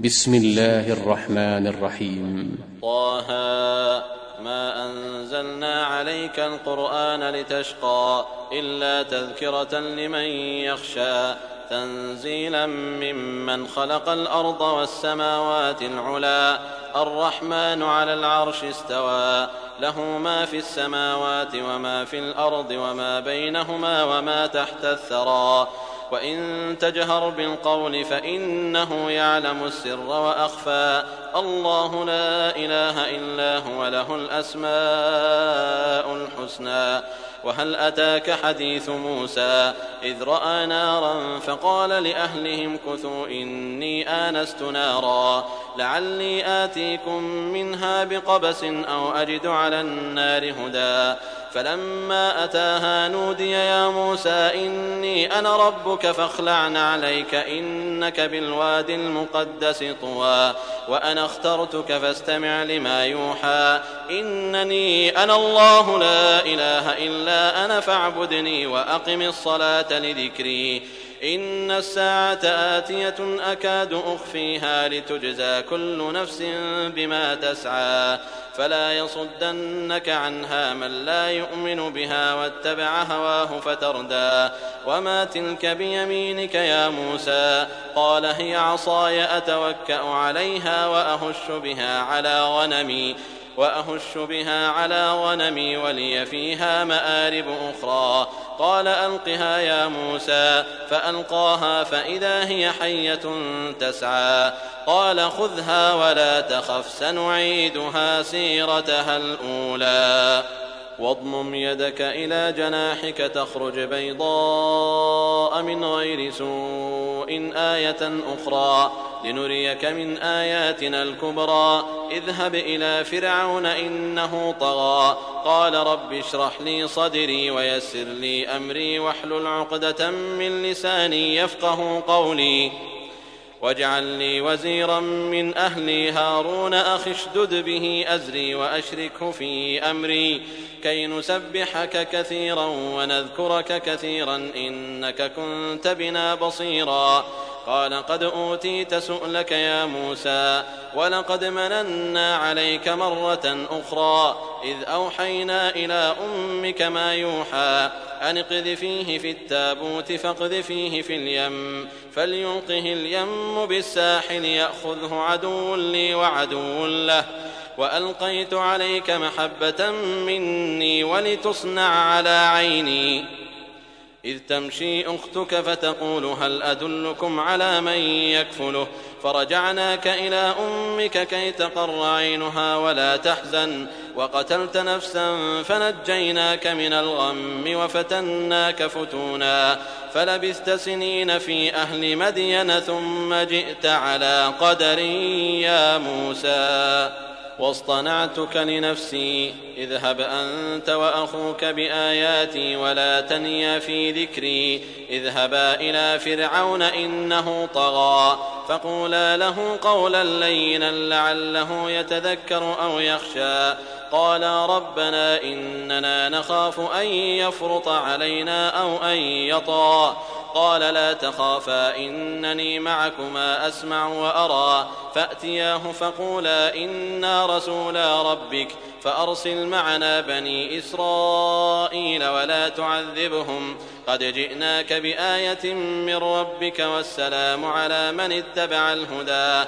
بسم الله الرحمن الرحيم. طه ما أنزلنا عليك القرآن لتشقى إلا تذكرة لمن يخشى تنزيلا ممن خلق الأرض والسماوات العلى الرحمن على العرش استوى له ما في السماوات وما في الأرض وما بينهما وما تحت الثرى وإن تجهر بالقول فإنه يعلم السر وأخفى الله لا إله إلا هو له الأسماء الحسنى وهل أتاك حديث موسى إذ رأى نارا فقال لأهلهم كثوا إني آنست نارا لعلي آتيكم منها بقبس أو أجد على النار هدى فلما أتاها نودي يا موسى إني أنا ربك فاخلع عليك إنك بالواد المقدس طوى وأنا اخترتك فاستمع لما يوحى إنني أنا الله لا إله إلا أنا فاعبدني وأقم الصلاة لذكري إن الساعة آتية أكاد أخفيها لتجزى كل نفس بما تسعى فلا يصدنك عنها من لا يؤمن بها واتبع هواه فتردى وما تلك بيمينك يا موسى قال هي عصاي أتوكأ عليها وأهش بها على غنمي ولي فيها مآرب أخرى قال ألقها يا موسى فألقاها فإذا هي حية تسعى قال خذها ولا تخف سنعيدها سيرتها الأولى واضمم يدك إلى جناحك تخرج بيضاء من غير سوء آية أخرى لنريك من آياتنا الكبرى اذهب إلى فرعون إنه طغى قال رب اشرح لي صدري ويسر لي أمري واحلل عقدة من لساني يفقه قولي واجعل لي وزيرا من أهلي هارون أخي اشدد به أزري وأشركه في أمري كي نسبحك كثيرا ونذكرك كثيرا إنك كنت بنا بصيرا قال قد أوتيت سؤلك يا موسى ولقد مننا عليك مرة أخرى إذ أوحينا إلى أمك ما يوحى أن اقذفيه في التابوت فاقذفيه في اليم فليلقه اليم بالساحل يأخذه عدو لي وعدو له وألقيت عليك محبة مني ولتصنع على عيني إذ تمشي أختك فتقول هل أدلكم على من يكفله فرجعناك إلى أمك كي تقر عينها ولا تحزن وقتلت نفسا فنجيناك من الغم وفتناك فتونا فلبثت سنين في أهل مدين ثم جئت على قدر يا موسى واصطنعتك لنفسي اذهب أنت وأخوك بآياتي ولا تنيا في ذكري اذهبا إلى فرعون إنه طغى فقولا له قولا لينا لعله يتذكر أو يخشى قالا ربنا إننا نخاف أن يفرط علينا أو أن يطغى قال لا تخافا إنني معكما أسمع وأرى فأتياه فقولا إنا رسولا ربك فأرسل معنا بني إسرائيل ولا تعذبهم قد جئناك بآية من ربك والسلام على من اتبع الهدى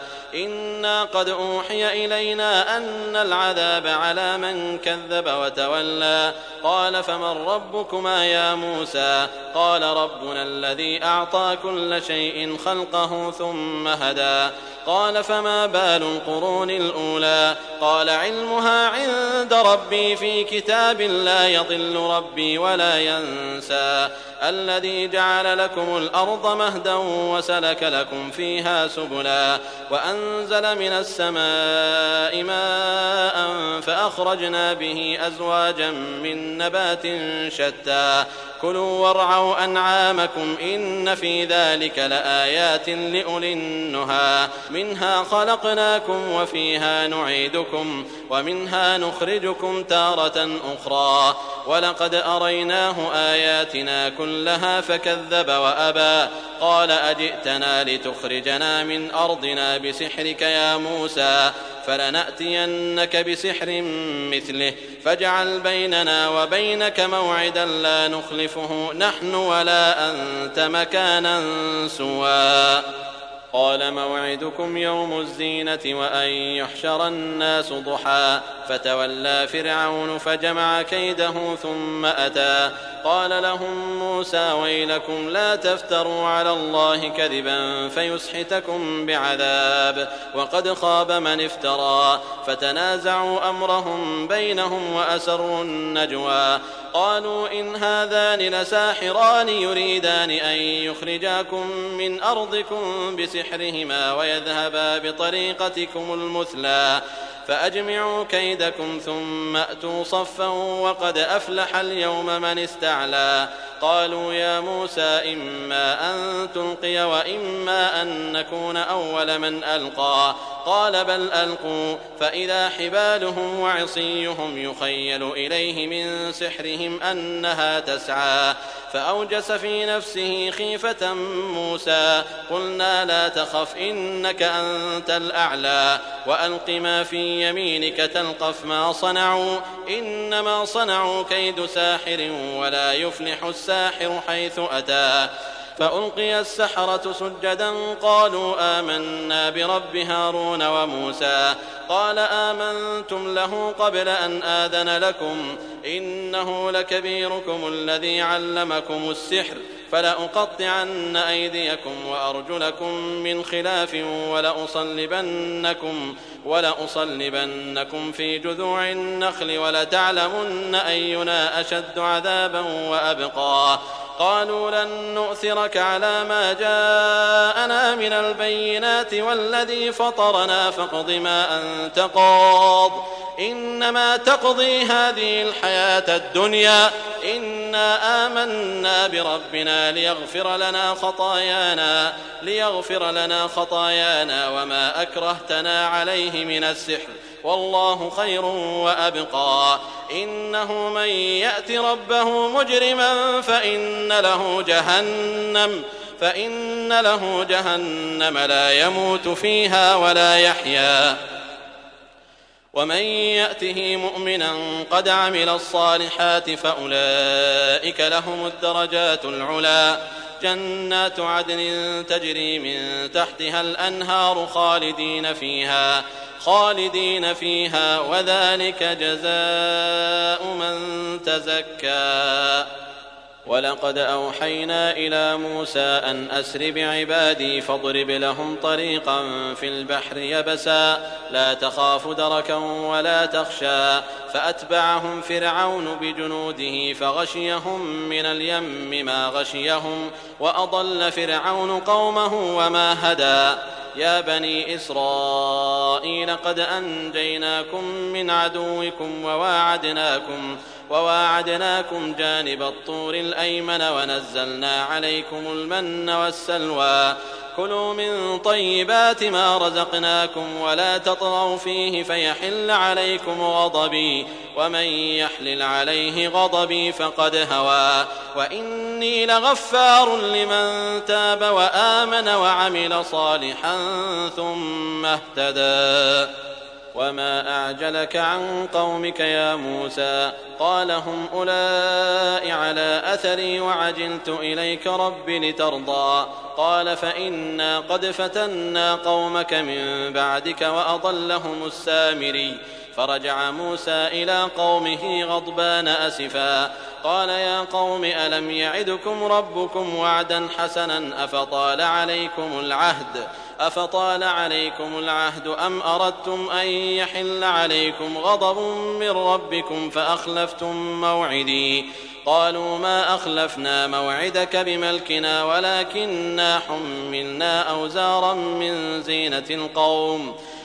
إنا قد أوحي إلينا أن العذاب على من كذب وتولى قال فمن ربكما يا موسى قال ربنا الذي أعطى كل شيء خلقه ثم هدى قال فما بال القرون الأولى قال علمها عند ربي في كتاب لا يضل ربي ولا ينسى الذي جعل لكم الأرض مهدا وسلك لكم فيها سبلا وأنزل من السماء ماء فأخرجنا به أزواجا من نبات شتى كلوا وارعوا أنعامكم إن في ذلك لآيات لأولي النهى منها خلقناكم وفيها نعيدكم ومنها نخرجكم تارة أخرى ولقد أريناه آياتنا كلها فكذب وأبى قال أجئتنا لتخرجنا من أرضنا بسحرك يا موسى فلنأتينك بسحر مثله فاجعل بيننا وبينك موعدا لا نخلفه نحن ولا أنت مكانا سوى قال موعدكم يوم الزينة وأن يحشر الناس ضحى فتولى فرعون فجمع كيده ثم أتى قال لهم موسى ويلكم لا تفتروا على الله كذبا فيسحتكم بعذاب وقد خاب من افترى فتنازعوا أمرهم بينهم وأسروا النجوى قالوا إن هذان لساحران يريدان أن يخرجاكم من أرضكم بسحرهما ويذهبا بطريقتكم المثلى فأجمعوا كيدكم ثم أتوا صفا وقد أفلح اليوم من استعلى قالوا يا موسى إما أن تلقي وإما أن نكون أول من ألقى قال بل ألقوا فإذا حبالهم وعصيهم يخيل إليه من سحرهم أنها تسعى فأوجس في نفسه خيفة موسى قلنا لا تخف إنك أنت الأعلى وألق ما في يمينك تلقف ما صنعوا إنما صنعوا كيد ساحر ولا يفلح الساحر حيث أتى فألقي السحرة سجدا قالوا آمنا برب هارون وموسى قال آمنتم له قبل أن آذن لكم إنه لكبيركم الذي علمكم السحر فلأقطعن أيديكم وأرجلكم من خلاف ولأصلبنكم في جذوع النخل ولتعلمن أينا أشد عذابا وأبقى قالوا لن نؤثرك على ما جاءنا من البينات والذي فطرنا فاقض ما أنت قاض إنما تقضي هذه الحياة الدنيا إنا آمنا بربنا ليغفر لنا خطايانا وما أكرهتنا عليه من السحر والله خير وأبقى إنه من يأت ربه مجرما فإن له جهنم لا يموت فيها ولا يحيا ومن يأته مؤمنا قد عمل الصالحات فأولئك لهم الدرجات العلى جنات عدن تجري من تحتها الأنهار خالدين فيها وذلك جزاء من تزكى ولقد أوحينا إلى موسى أن أسر بعبادي فاضرب لهم طريقا في البحر يبسا لا تخاف دركا ولا تخشى فأتبعهم فرعون بجنوده فغشيهم من اليم ما غشيهم وأضل فرعون قومه وما هدى يا بني إسرائيل قد أنجيناكم من عدوكم وواعدناكم جانب الطور الأيمن ونزلنا عليكم المن والسلوى كلوا من طيبات ما رزقناكم ولا تطغوا فيه فيحل عليكم غضبي ومن يحلل عليه غضبي فقد هوى وإني لغفار لمن تاب وآمن وعمل صالحا ثم اهتدى وما أعجلك عن قومك يا موسى قال هم أولئك على أثري وعجلت إليك رب لترضى قال فإنا قد فتنا قومك من بعدك وأضلهم السامري فرجع موسى إلى قومه غضبان أسفا قال يا قوم ألم يعدكم ربكم وعدا حسنا أفطال عليكم العهد أم أردتم أن يحل عليكم غضب من ربكم فأخلفتم موعدي قالوا ما أخلفنا موعدك بملكنا ولكننا حملنا أوزارا من زينة القوم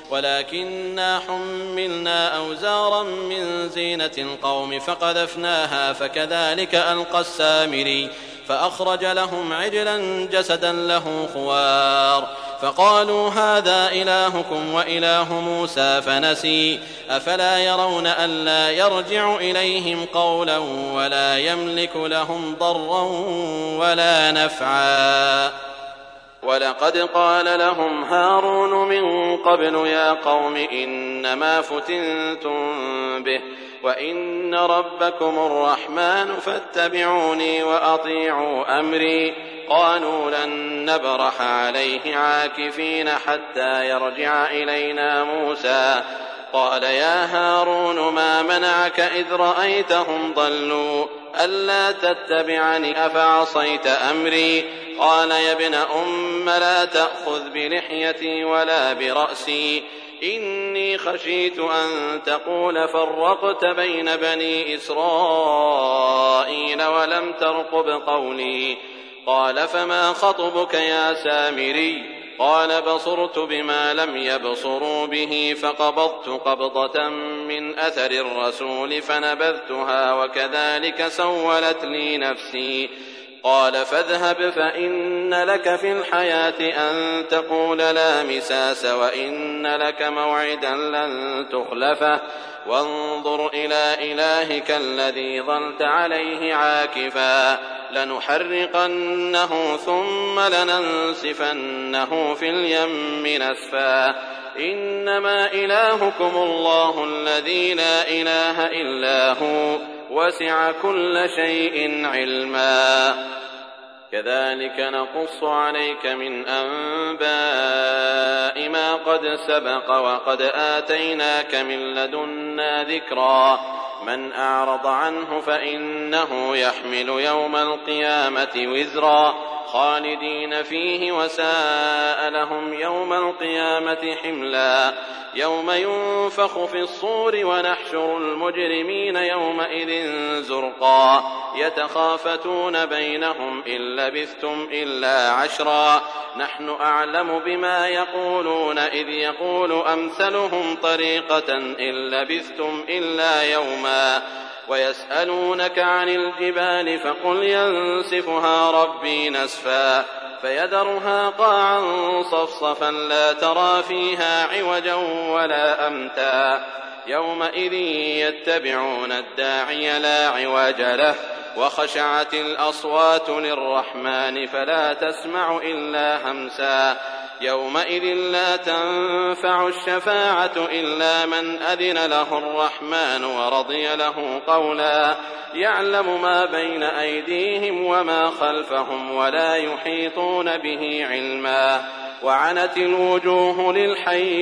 ولكننا حملنا أوزارا من زينة القوم فقذفناها فكذلك ألقى السامري فأخرج لهم عجلا جسدا له خوار فقالوا هذا إلهكم وإله موسى فنسي أفلا يرون ألا يرجع إليهم قولا ولا يملك لهم ضرا ولا نفعا ولقد قال لهم هارون من قبل يا قوم إنما فتنتم به وإن ربكم الرحمن فاتبعوني وأطيعوا أمري قالوا لن نبرح عليه عاكفين حتى يرجع إلينا موسى قال يا هارون ما منعك إذ رأيتهم ضلوا ألا تتبعني أفعصيت أمري قال يا ابن أم لا تأخذ بلحيتي ولا برأسي إني خشيت أن تقول فرقت بين بني إسرائيل ولم ترقب قولي قال فما خطبك يا سامري قال بصرت بما لم يبصروا به فقبضت قبضة من أثر الرسول فنبذتها وكذلك سولت لي نفسي قال فاذهب فإن لك في الحياة أن تقول لا مساس وإن لك موعدا لن تخلفه وانظر إلى إلهك الذي ظلت عليه عاكفا لنحرقنه ثم لننسفنه في اليم نسفا إنما إلهكم الله الذي لا إله إلا هو وسع كل شيء علما كذلك نقص عليك من أنباء ما قد سبق وقد آتيناك من لدنا ذكرا من أعرض عنه فإنه يحمل يوم القيامة وزرا خالدين فيه وساء لهم يوم القيامة حملا يوم ينفخ في الصور ونحشر المجرمين يومئذ زرقا يتخافتون بينهم إن لبثتم إلا عشرا نحن أعلم بما يقولون إذ يقول أمثلهم طريقة إن لبثتم إلا يوما ويسألونك عن الجبال فقل ينسفها ربي نسفا فيذرها قاعا صفصفا لا ترى فيها عوجا ولا أمتا يومئذ يتبعون الداعي لا عوج له وخشعت الأصوات للرحمن فلا تسمع إلا همسا يومئذ لا تنفع الشفاعة إلا من أذن له الرحمن ورضي له قولا يعلم ما بين أيديهم وما خلفهم ولا يحيطون به علما وعنت الوجوه للحي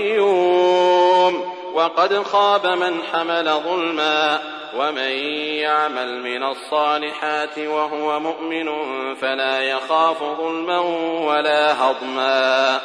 القيوم وقد خاب من حمل ظلما ومن يعمل من الصالحات وهو مؤمن فلا يخاف ظلما ولا هضما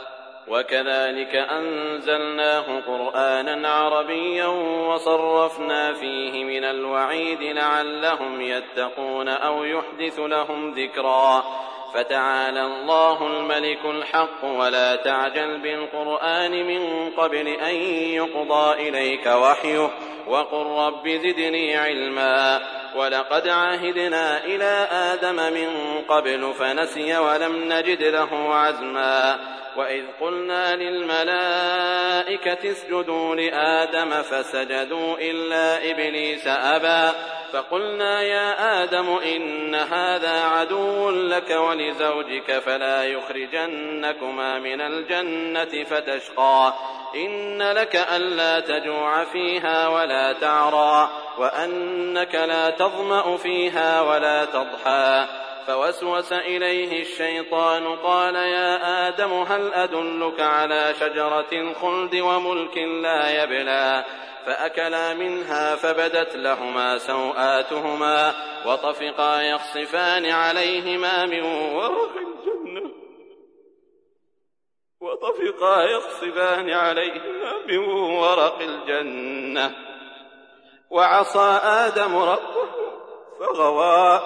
وكذلك أنزلناه قرآنا عربيا وصرفنا فيه من الوعيد لعلهم يتقون أو يحدث لهم ذكرا فتعالى الله الملك الحق ولا تعجل بالقرآن من قبل أن يقضى إليك وحيه وقل رب زدني علما ولقد عهدنا إلى آدم من قبل فنسي ولم نجد له عزما وإذ قلنا للملائكة اسجدوا لآدم فسجدوا إلا إبليس أبى فقلنا يا آدم إن هذا عدو لك ولزوجك فلا يخرجنكما من الجنة فتشقى إن لك ألا تجوع فيها ولا تعرى وأنك لا تظمأ فيها ولا تضحى فوسوس إليه الشيطان قال يا آدم هل أدلك على شجرة الخلد وملك لا يبلى فأكلا منها فبدت لهما سوآتهما وطفقا يخصفان عليهما من ورق الجنة وعصى آدم ربه فغوى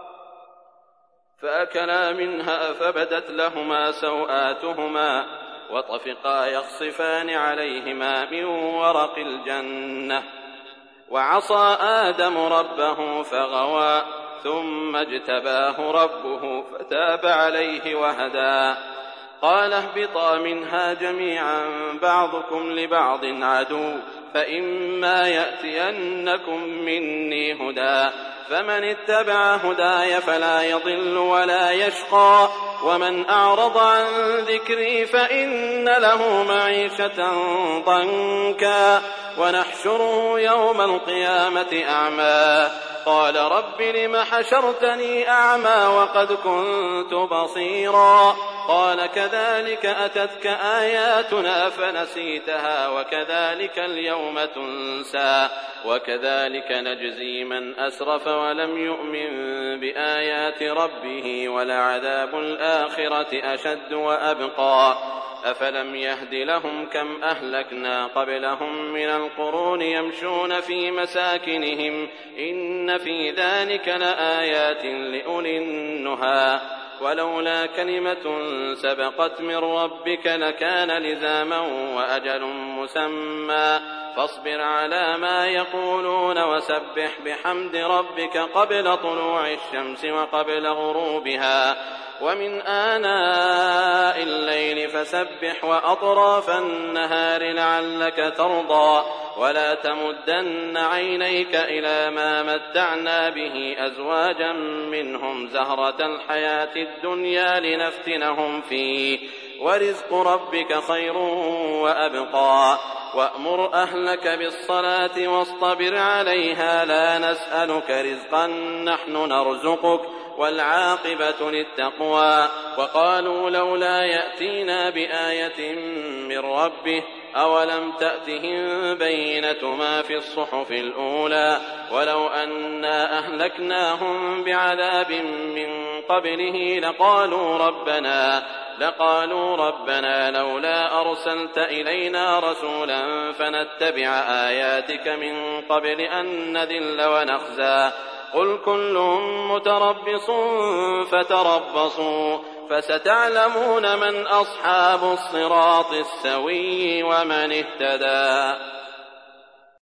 فأكلا منها فبدت لهما سوآتهما وطفقا يخصفان عليهما من ورق الجنة. وعصى آدم ربه فغوى ثم اجتباه ربه فتاب عليه وهدى. قال اهبطا منها جميعا بعضكم لبعض عدو فإما يأتينكم مني هدى فمن اتبع هداي فلا يضل ولا يشقى ومن أعرض عن ذكري فإن له معيشة ضنكا ونحشره يوم القيامة أعمى قال رب لم حشرتني أعمى وقد كنت بصيرا قال كذلك أتتك آياتنا فنسيتها وكذلك اليوم تنسى وكذلك نجزي من أسرف ولم يؤمن بآيات ربه ولعذاب الآخرة أشد وأبقى أفلم يهد لهم كم أهلكنا قبلهم من القرون يمشون في مساكنهم إن في ذلك لآيات لأولي النهى ولولا كلمة سبقت من ربك لكان لزاما وأجل مسمى فاصبر على ما يقولون وسبح بحمد ربك قبل طلوع الشمس وقبل غروبها ومن آناء الليل فسبح وأطراف النهار لعلك ترضى ولا تمدن عينيك إلى ما متعنا به أزواجا منهم زهرة الحياة الدنيا لنفتنهم فيه ورزق ربك خير وأبقى وأمر أهلك بالصلاة واصطبر عليها لا نسألك رزقا نحن نرزقك والعاقبة للتقوى وقالوا لولا يأتينا بآية من ربه أولم تأتهم بينة ما في الصحف الأولى ولو أنا أهلكناهم بعذاب من قبله لقالوا ربنا لولا أرسلت إلينا رسولا فنتبع آياتك من قبل أن نذل ونخزى قل كل متربص فتربصوا فستعلمون من أصحاب الصراط السوي ومن اهتدى.